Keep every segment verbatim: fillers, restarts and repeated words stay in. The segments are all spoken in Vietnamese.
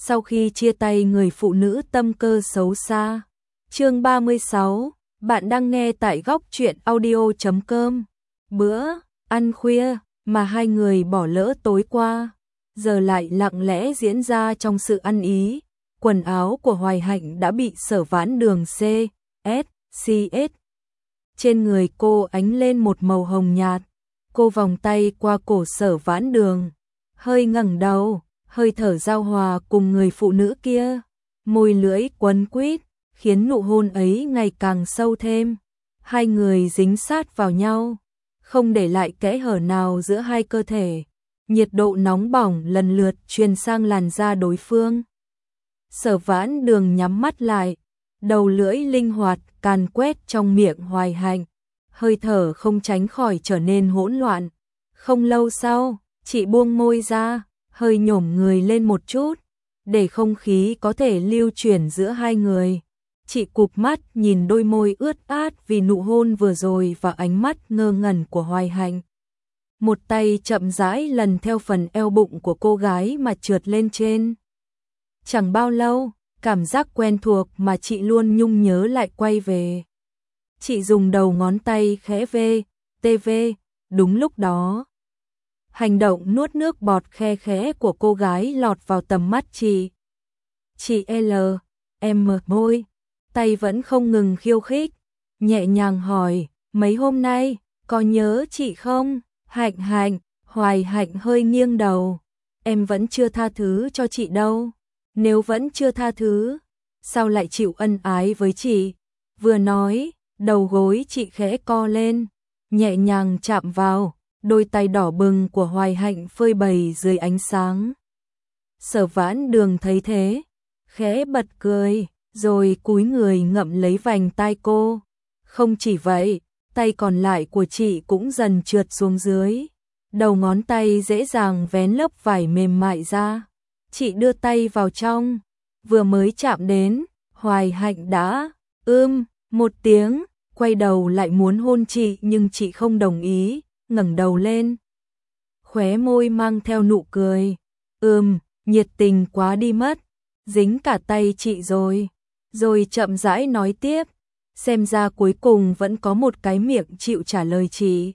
sau khi chia tay người phụ nữ tâm cơ xấu xa. Chương ba mươi sáu, bạn đang nghe tại góc truyện audio chấm com. Bữa ăn khuya mà hai người bỏ lỡ tối qua, giờ lại lặng lẽ diễn ra trong sự ăn ý. Quần áo của Hoài Hạnh đã bị Sở Vãn Đường C S C S. Trên người cô ánh lên một màu hồng nhạt. Cô vòng tay qua cổ Sở Vãn Đường, hơi ngẩng đầu, hơi thở giao hòa cùng người phụ nữ kia, môi lưỡi quấn quýt, khiến nụ hôn ấy ngày càng sâu thêm. Hai người dính sát vào nhau, không để lại kẽ hở nào giữa hai cơ thể. Nhiệt độ nóng bỏng lần lượt truyền sang làn da đối phương. Sở Vãn Đường nhắm mắt lại, đầu lưỡi linh hoạt càn quét trong miệng Hoài Hạnh, hơi thở không tránh khỏi trở nên hỗn loạn. Không lâu sau, chị buông môi ra, hơi nhổm người lên một chút, để không khí có thể lưu chuyển giữa hai người. Chị cụp mắt nhìn đôi môi ướt át vì nụ hôn vừa rồi và ánh mắt ngơ ngẩn của Hoài Hạnh. Một tay chậm rãi lần theo phần eo bụng của cô gái mà trượt lên trên. Chẳng bao lâu, cảm giác quen thuộc mà chị luôn nhung nhớ lại quay về. Chị dùng đầu ngón tay khẽ vê, tê vê, đúng lúc đó. Hành động nuốt nước bọt khe khẽ của cô gái lọt vào tầm mắt chị. Chị L, em mở môi, tay vẫn không ngừng khiêu khích, nhẹ nhàng hỏi, mấy hôm nay, có nhớ chị không? Hạnh Hạnh, Hoài Hạnh hơi nghiêng đầu, em vẫn chưa tha thứ cho chị đâu. Nếu vẫn chưa tha thứ, sao lại chịu ân ái với chị? Vừa nói, đầu gối chị khẽ co lên, nhẹ nhàng chạm vào, đôi tay đỏ bừng của Hoài Hạnh phơi bày dưới ánh sáng. Sở Vãn Đường thấy thế, khẽ bật cười, rồi cúi người ngậm lấy vành tai cô. Không chỉ vậy, tay còn lại của chị cũng dần trượt xuống dưới. Đầu ngón tay dễ dàng vén lớp vải mềm mại ra. Chị đưa tay vào trong, vừa mới chạm đến, Hoài Hạnh đã ưm một tiếng, quay đầu lại muốn hôn chị nhưng chị không đồng ý, ngẩng đầu lên. Khóe môi mang theo nụ cười, ừm, nhiệt tình quá đi mất, dính cả tay chị rồi. Rồi chậm rãi nói tiếp, xem ra cuối cùng vẫn có một cái miệng chịu trả lời chị.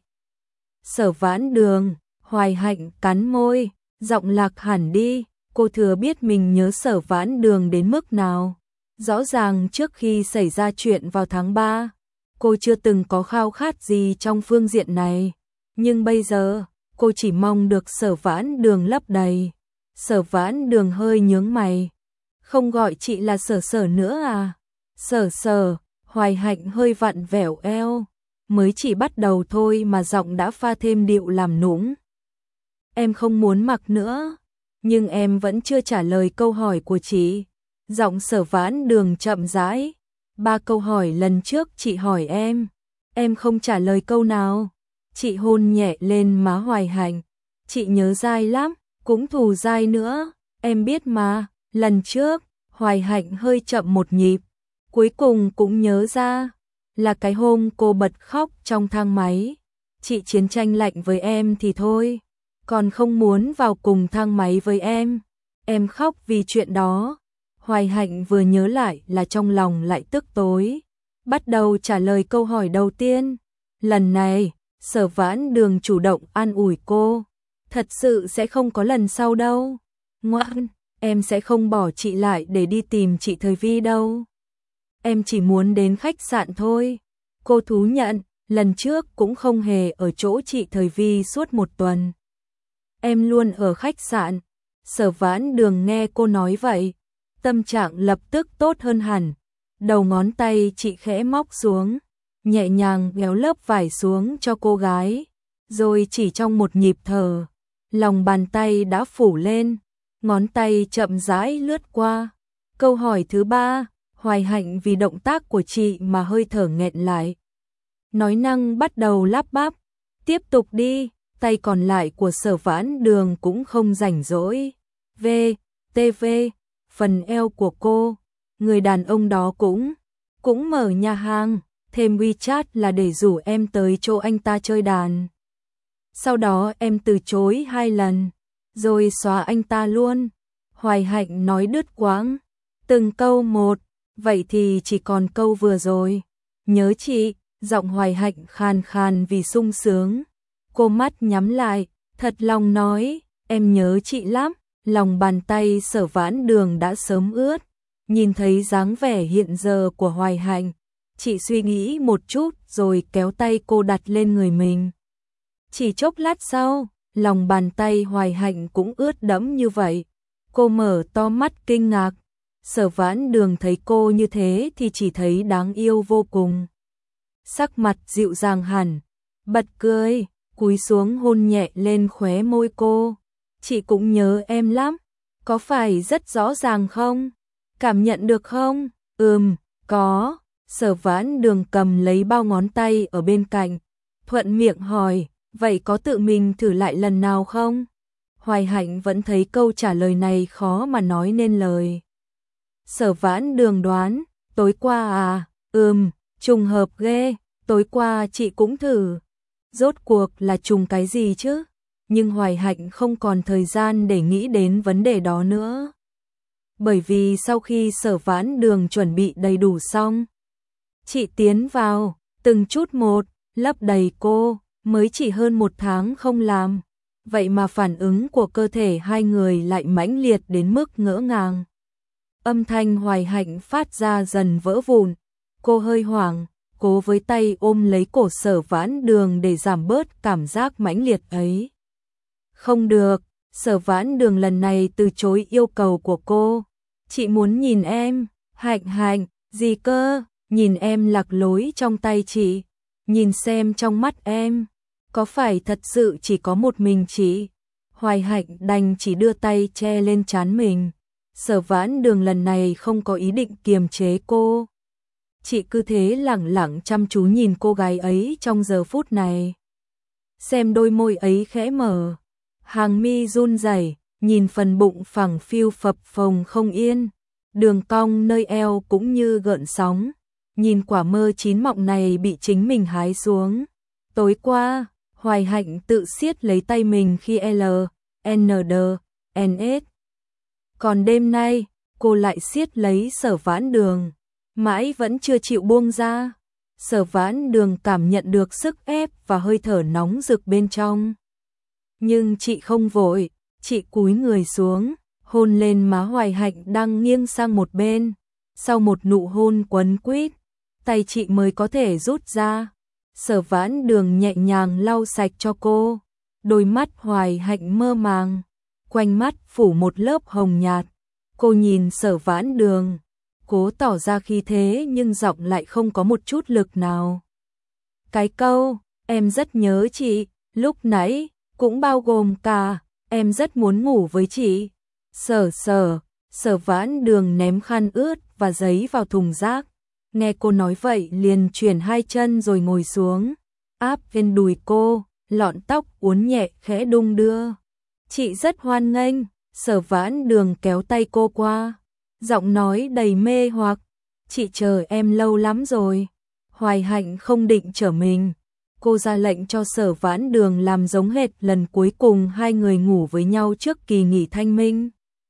Sở Vãn Đường, Hoài Hạnh cắn môi, giọng lạc hẳn đi. Cô thừa biết mình nhớ Sở Vãn Đường đến mức nào. Rõ ràng trước khi xảy ra chuyện vào tháng ba, cô chưa từng có khao khát gì trong phương diện này. Nhưng bây giờ, cô chỉ mong được Sở Vãn Đường lấp đầy. Sở Vãn Đường hơi nhướng mày. Không gọi chị là Sở Sở nữa à? Sở Sở, Hoài Hạnh hơi vặn vẹo eo. Mới chỉ bắt đầu thôi mà giọng đã pha thêm điệu làm nũng. Em không muốn mặc nữa. Nhưng em vẫn chưa trả lời câu hỏi của chị. Giọng Sở Vãn Đường chậm rãi. Ba câu hỏi lần trước chị hỏi em, em không trả lời câu nào. Chị hôn nhẹ lên má Hoài Hạnh. Chị nhớ dai lắm, cũng thù dai nữa. Em biết mà, lần trước, Hoài Hạnh hơi chậm một nhịp. Cuối cùng cũng nhớ ra, là cái hôm cô bật khóc trong thang máy. Chị chiến tranh lạnh với em thì thôi, còn không muốn vào cùng thang máy với em. Em khóc vì chuyện đó. Hoài Hạnh vừa nhớ lại là trong lòng lại tức tối. Bắt đầu trả lời câu hỏi đầu tiên. Lần này, Sở Vãn Đường chủ động an ủi cô. Thật sự sẽ không có lần sau đâu. Ngoan, em sẽ không bỏ chị lại để đi tìm chị Thời Vi đâu. Em chỉ muốn đến khách sạn thôi. Cô thú nhận, lần trước cũng không hề ở chỗ chị Thời Vi suốt một tuần. Em luôn ở khách sạn. Sở Vãn Đường nghe cô nói vậy, tâm trạng lập tức tốt hơn hẳn. Đầu ngón tay chị khẽ móc xuống, nhẹ nhàng kéo lớp vải xuống cho cô gái. Rồi chỉ trong một nhịp thở, lòng bàn tay đã phủ lên, ngón tay chậm rãi lướt qua. Câu hỏi thứ ba, Hoài Hạnh vì động tác của chị mà hơi thở nghẹn lại. Nói năng bắt đầu lắp bắp, tiếp tục đi. Tay còn lại của Sở Vãn Đường cũng không rảnh rỗi. V, tê vê, phần eo của cô. Người đàn ông đó cũng, cũng mở nhà hàng, thêm WeChat là để rủ em tới chỗ anh ta chơi đàn. Sau đó em từ chối hai lần, rồi xóa anh ta luôn. Hoài Hạnh nói đứt quãng, từng câu một, vậy thì chỉ còn câu vừa rồi. Nhớ chị, giọng Hoài Hạnh khàn khàn vì sung sướng. Cô mắt nhắm lại, thật lòng nói, em nhớ chị lắm. Lòng bàn tay Sở Vãn Đường đã sớm ướt. Nhìn thấy dáng vẻ hiện giờ của Hoài Hạnh, chị suy nghĩ một chút rồi kéo tay cô đặt lên người mình. Chỉ chốc lát sau, lòng bàn tay Hoài Hạnh cũng ướt đẫm như vậy. Cô mở to mắt kinh ngạc. Sở Vãn Đường thấy cô như thế thì chỉ thấy đáng yêu vô cùng. Sắc mặt dịu dàng hẳn, bật cười, cúi xuống hôn nhẹ lên khóe môi cô. Chị cũng nhớ em lắm, có phải rất rõ ràng không? Cảm nhận được không? Ừm, có. Sở Vãn Đường cầm lấy bao ngón tay ở bên cạnh, thuận miệng hỏi, vậy có tự mình thử lại lần nào không? Hoài Hạnh vẫn thấy câu trả lời này khó mà nói nên lời. Sở Vãn Đường đoán, tối qua à? Ừm, trùng hợp ghê, tối qua chị cũng thử. Rốt cuộc là trùng cái gì chứ? Nhưng Hoài Hạnh không còn thời gian để nghĩ đến vấn đề đó nữa. Bởi vì sau khi Sở Vãn Đường chuẩn bị đầy đủ xong, chị tiến vào, từng chút một, lấp đầy cô, mới chỉ hơn một tháng không làm. Vậy mà phản ứng của cơ thể hai người lại mãnh liệt đến mức ngỡ ngàng. Âm thanh Hoài Hạnh phát ra dần vỡ vụn. Cô hơi hoảng, cố với tay ôm lấy cổ Sở Vãn Đường để giảm bớt cảm giác mãnh liệt ấy. Không được, Sở Vãn Đường lần này từ chối yêu cầu của cô. Chị muốn nhìn em. Hạnh Hạnh, gì cơ? Nhìn em lạc lối trong tay chị. Nhìn xem trong mắt em, có phải thật sự chỉ có một mình chị? Hoài Hạnh đành chỉ đưa tay che lên trán mình. Sở Vãn Đường lần này không có ý định kiềm chế cô. Chị cứ thế lẳng lặng chăm chú nhìn cô gái ấy trong giờ phút này. Xem đôi môi ấy khẽ mở, hàng mi run rẩy, nhìn phần bụng phẳng phiu phập phồng không yên, đường cong nơi eo cũng như gợn sóng. Nhìn quả mơ chín mọng này bị chính mình hái xuống. Tối qua, Hoài Hạnh tự siết lấy tay mình khi L, N D, N S. Còn đêm nay, cô lại siết lấy Sở Vãn Đường, mãi vẫn chưa chịu buông ra. Sở Vãn Đường cảm nhận được sức ép và hơi thở nóng rực bên trong. Nhưng chị không vội, chị cúi người xuống, hôn lên má Hoài Hạnh đang nghiêng sang một bên. Sau một nụ hôn quấn quýt, tay chị mới có thể rút ra. Sở Vãn Đường nhẹ nhàng lau sạch cho cô. Đôi mắt Hoài Hạnh mơ màng, quanh mắt phủ một lớp hồng nhạt. Cô nhìn Sở Vãn Đường, cố tỏ ra khí thế nhưng giọng lại không có một chút lực nào. Cái câu, em rất nhớ chị, lúc nãy, cũng bao gồm cả, em rất muốn ngủ với chị. Sở sở, Sở Vãn Đường ném khăn ướt và giấy vào thùng rác. Nghe cô nói vậy liền chuyển hai chân rồi ngồi xuống, áp lên đùi cô, lọn tóc uốn nhẹ khẽ đung đưa. Chị rất hoan nghênh. Sở Vãn Đường kéo tay cô qua, giọng nói đầy mê hoặc, chị chờ em lâu lắm rồi. Hoài Hạnh không định trở mình, cô ra lệnh cho Sở Vãn Đường làm giống hệt lần cuối cùng hai người ngủ với nhau trước kỳ nghỉ thanh minh.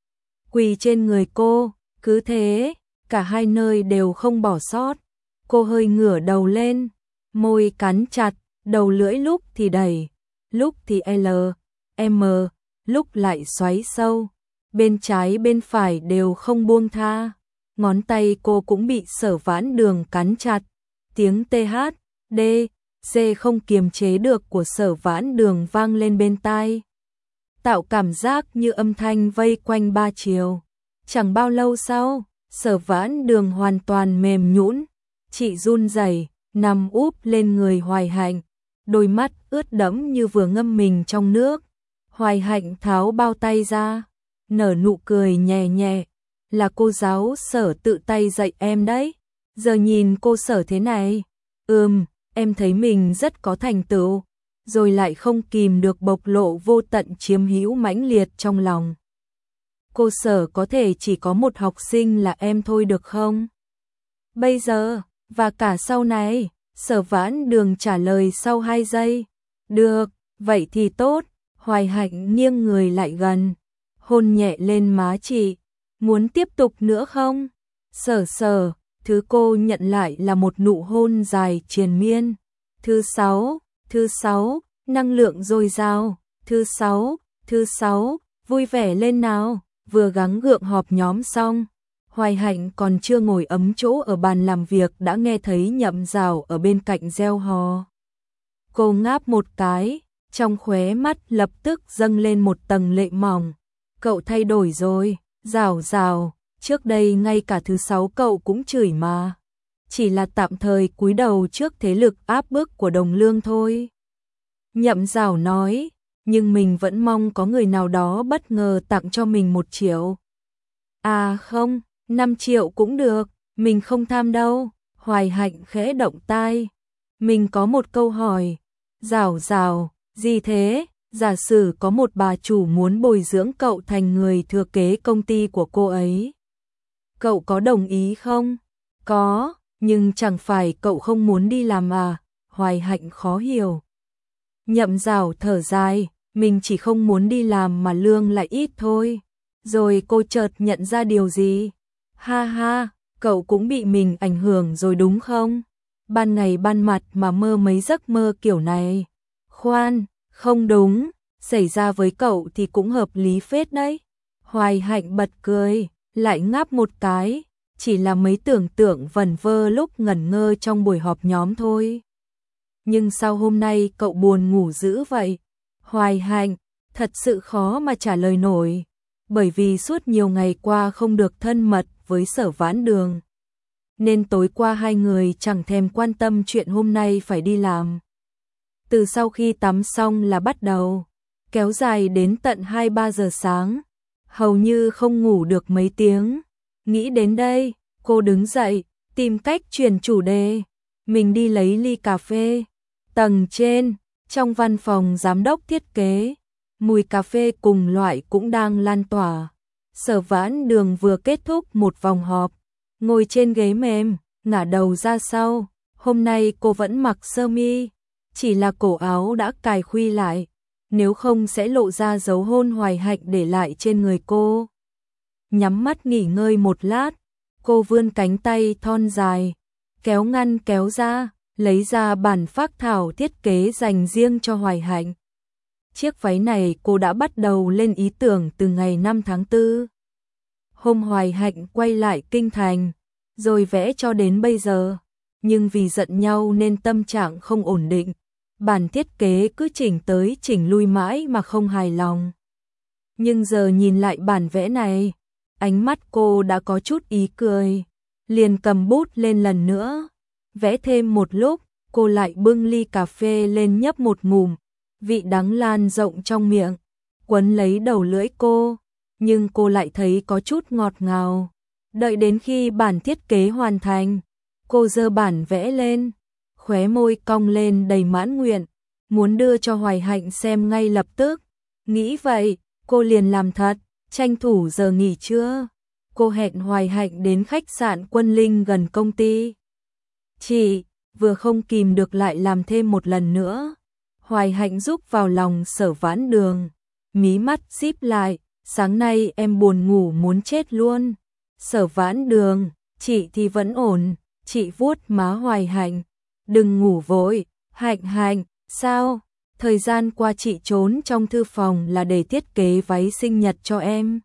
Quỳ trên người cô, cứ thế, cả hai nơi đều không bỏ sót. Cô hơi ngửa đầu lên, môi cắn chặt, đầu lưỡi lúc thì đẩy, lúc thì L, M, lúc lại xoáy sâu. Bên trái bên phải đều không buông tha. Ngón tay cô cũng bị Sở Vãn Đường cắn chặt. Tiếng T H, D, C không kiềm chế được của Sở Vãn Đường vang lên bên tai, tạo cảm giác như âm thanh vây quanh ba chiều. Chẳng bao lâu sau, Sở Vãn Đường hoàn toàn mềm nhũn, chị run rẩy nằm úp lên người Hoài Hạnh, đôi mắt ướt đẫm như vừa ngâm mình trong nước. Hoài Hạnh tháo bao tay ra, nở nụ cười nhẹ nhẹ, là cô giáo Sở tự tay dạy em đấy. Giờ nhìn cô Sở thế này, ừm, em thấy mình rất có thành tựu, rồi lại không kìm được bộc lộ vô tận chiếm hữu mãnh liệt trong lòng. Cô Sở có thể chỉ có một học sinh là em thôi được không? Bây giờ, và cả sau này. Sở Vãn Đường trả lời sau hai giây. Được, vậy thì tốt. Hoài Hạnh nghiêng người lại gần, hôn nhẹ lên má chị. Muốn tiếp tục nữa không? Sở sở, thứ cô nhận lại là một nụ hôn dài triền miên. Thứ sáu, thứ sáu, năng lượng dồi dào. Thứ sáu, thứ sáu, vui vẻ lên nào. Vừa gắng gượng họp nhóm xong, Hoài Hạnh còn chưa ngồi ấm chỗ ở bàn làm việc đã nghe thấy Nhậm Dào ở bên cạnh reo hò. Cô ngáp một cái, trong khóe mắt lập tức dâng lên một tầng lệ mỏng. Cậu thay đổi rồi, Dào Dào, trước đây ngay cả thứ sáu cậu cũng chửi mà. Chỉ là tạm thời cúi đầu trước thế lực áp bức của Đồng Lương thôi. Nhậm Dào nói, nhưng mình vẫn mong có người nào đó bất ngờ tặng cho mình một triệu. À không, năm triệu cũng được, mình không tham đâu. Hoài Hạnh khẽ động tai. Mình có một câu hỏi. Dào Dào, gì thế? Giả sử có một bà chủ muốn bồi dưỡng cậu thành người thừa kế công ty của cô ấy. Cậu có đồng ý không? Có, nhưng chẳng phải cậu không muốn đi làm à? Hoài Hạnh khó hiểu. Nhậm Dào thở dài, mình chỉ không muốn đi làm mà lương lại ít thôi. Rồi cô chợt nhận ra điều gì? Ha ha, cậu cũng bị mình ảnh hưởng rồi đúng không? Ban ngày ban mặt mà mơ mấy giấc mơ kiểu này. Khoan, không đúng, xảy ra với cậu thì cũng hợp lý phết đấy. Hoài Hạnh bật cười, lại ngáp một cái, chỉ là mấy tưởng tượng vẩn vơ lúc ngẩn ngơ trong buổi họp nhóm thôi. Nhưng sao hôm nay cậu buồn ngủ dữ vậy? Hoài Hạnh, thật sự khó mà trả lời nổi, bởi vì suốt nhiều ngày qua không được thân mật với Sở Vãn Đường. Nên tối qua hai người chẳng thèm quan tâm chuyện hôm nay phải đi làm. Từ sau khi tắm xong là bắt đầu, kéo dài đến tận hai ba giờ sáng, hầu như không ngủ được mấy tiếng. Nghĩ đến đây, cô đứng dậy, tìm cách chuyển chủ đề. Mình đi lấy ly cà phê. Tầng trên, trong văn phòng giám đốc thiết kế, mùi cà phê cùng loại cũng đang lan tỏa. Sở Vãn Đường vừa kết thúc một vòng họp, ngồi trên ghế mềm, ngả đầu ra sau. Hôm nay cô vẫn mặc sơ mi, chỉ là cổ áo đã cài khuy lại, nếu không sẽ lộ ra dấu hôn Hoài Hạnh để lại trên người cô. Nhắm mắt nghỉ ngơi một lát, cô vươn cánh tay thon dài, kéo ngăn kéo ra, lấy ra bản phác thảo thiết kế dành riêng cho Hoài Hạnh. Chiếc váy này cô đã bắt đầu lên ý tưởng từ ngày năm tháng tư. Hôm Hoài Hạnh quay lại kinh thành, rồi vẽ cho đến bây giờ. Nhưng vì giận nhau nên tâm trạng không ổn định. Bản thiết kế cứ chỉnh tới chỉnh lui mãi mà không hài lòng. Nhưng giờ nhìn lại bản vẽ này, ánh mắt cô đã có chút ý cười. Liền cầm bút lên lần nữa. Vẽ thêm một lúc, cô lại bưng ly cà phê lên nhấp một ngụm. Vị đắng lan rộng trong miệng, quấn lấy đầu lưỡi cô. Nhưng cô lại thấy có chút ngọt ngào. Đợi đến khi bản thiết kế hoàn thành, cô giơ bản vẽ lên, khóe môi cong lên đầy mãn nguyện, muốn đưa cho Hoài Hạnh xem ngay lập tức. Nghĩ vậy, cô liền làm thật, tranh thủ giờ nghỉ trưa. Cô hẹn Hoài Hạnh đến khách sạn Quân Linh gần công ty. Chị, vừa không kìm được lại làm thêm một lần nữa. Hoài Hạnh rúc vào lòng Sở Vãn Đường, mí mắt díp lại, sáng nay em buồn ngủ muốn chết luôn. Sở Vãn Đường, chị thì vẫn ổn, chị vuốt má Hoài Hạnh. Đừng ngủ vội, Hạnh Hạnh, sao? Thời gian qua chị trốn trong thư phòng là để thiết kế váy sinh nhật cho em.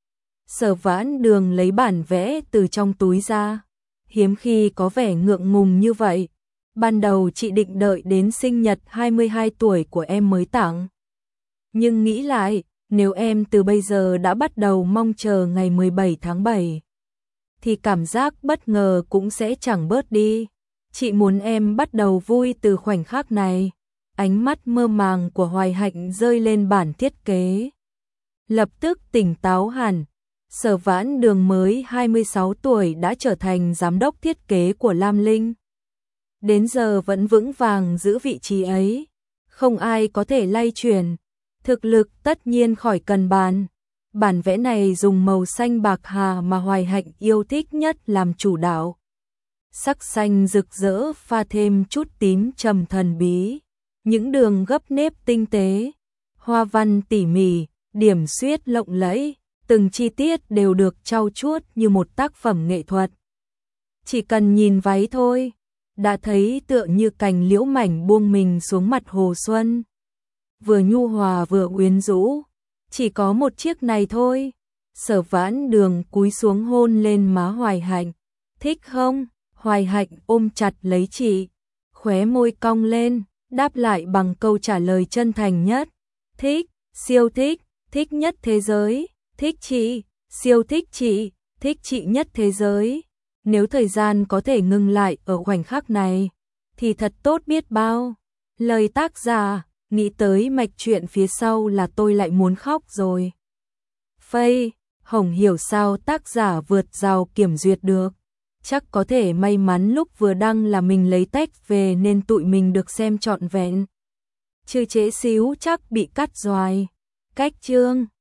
Sở Vãn Đường lấy bản vẽ từ trong túi ra, hiếm khi có vẻ ngượng ngùng như vậy. Ban đầu chị định đợi đến sinh nhật hai mươi hai tuổi của em mới tặng. Nhưng nghĩ lại, nếu em từ bây giờ đã bắt đầu mong chờ ngày mười bảy tháng bảy, thì cảm giác bất ngờ cũng sẽ chẳng bớt đi. Chị muốn em bắt đầu vui từ khoảnh khắc này. Ánh mắt mơ màng của Hoài Hạnh rơi lên bản thiết kế. Lập tức tỉnh táo hẳn. Sở Vãn Đường mới hai mươi sáu tuổi đã trở thành giám đốc thiết kế của Lam Linh. Đến giờ vẫn vững vàng giữ vị trí ấy. Không ai có thể lay chuyển. Thực lực tất nhiên khỏi cần bàn. Bản vẽ này dùng màu xanh bạc hà mà Hoài Hạnh yêu thích nhất làm chủ đạo. Sắc xanh rực rỡ pha thêm chút tím trầm thần bí. Những đường gấp nếp tinh tế, hoa văn tỉ mỉ, điểm xuyết lộng lẫy, từng chi tiết đều được trau chuốt như một tác phẩm nghệ thuật. Chỉ cần nhìn váy thôi, đã thấy tựa như cành liễu mảnh buông mình xuống mặt hồ xuân. Vừa nhu hòa vừa quyến rũ, chỉ có một chiếc này thôi. Sở Vãn Đường cúi xuống hôn lên má Hoài Hạnh. Thích không? Hoài Hạnh ôm chặt lấy chị, khóe môi cong lên, đáp lại bằng câu trả lời chân thành nhất. Thích, siêu thích, thích nhất thế giới, thích chị, siêu thích chị, thích chị nhất thế giới. Nếu thời gian có thể ngừng lại ở khoảnh khắc này, thì thật tốt biết bao. Lời tác giả, nghĩ tới mạch chuyện phía sau là tôi lại muốn khóc rồi. Phây, Hồng hiểu sao tác giả vượt rào kiểm duyệt được. Chắc có thể may mắn lúc vừa đăng là mình lấy text về nên tụi mình được xem trọn vẹn. Chứ trễ xíu chắc bị cắt doài. Cách chương